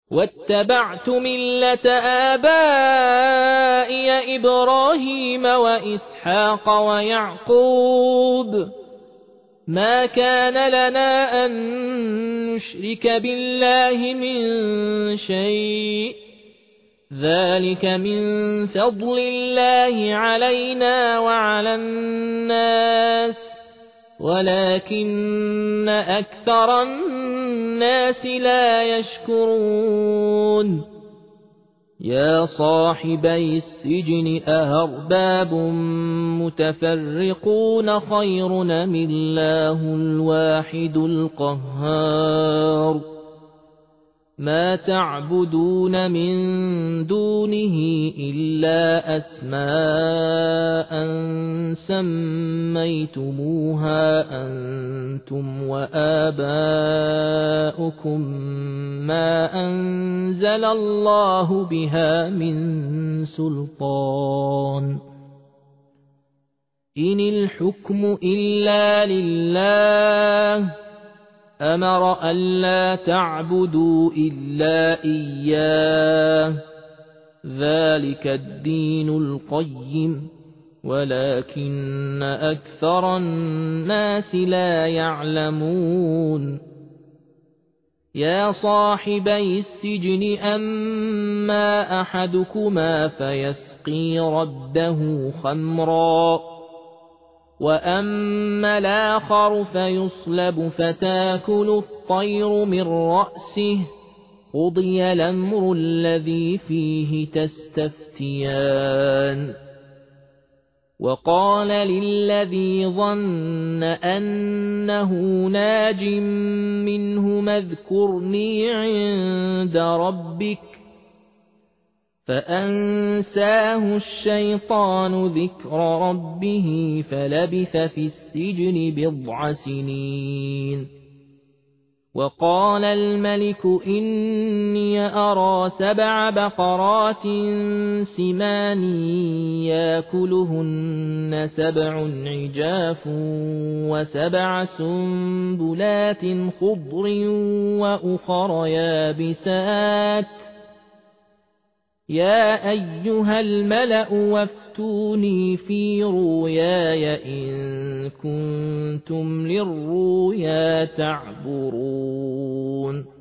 واتبعت ملة آبائي إبراهيم وإسحاق ويعقوب ما كان لنا أن نشرك بالله من شيء ذلك من فضل الله علينا وعلى الناس ولكن أكثر الناس لا يشكرون يا صاحبي السجن أأرباب متفرقون خير أم الله الواحد القهار ما تعبدون من دونه إلا أسماء سميتموها أنتم وآباؤكم ما أنزل الله بها من سلطان إن الحكم إلا لله أمر ألا تعبدوا إلا إياه ذلك الدين القيم ولكن أكثر الناس لا يعلمون يا صاحبي السجن أما أحدكما فيسقي ربه خمرا وأما الآخر فيصلب فتاكل الطير من رأسه قضي الأمر الذي فيه تستفتيان وقال للذي ظن أنه ناج منه اذكرني عند ربك فأنساه الشيطان ذكر ربه فلبث في السجن بضع سنين وقال الملك إني أرى 7 بقرات سمان يأكلهن 7 عجاف و7 سنبلات خضر وأخر يابسات يا أيها الملأ وافتوني في رؤياي إن كنتم للرؤيا تعبرون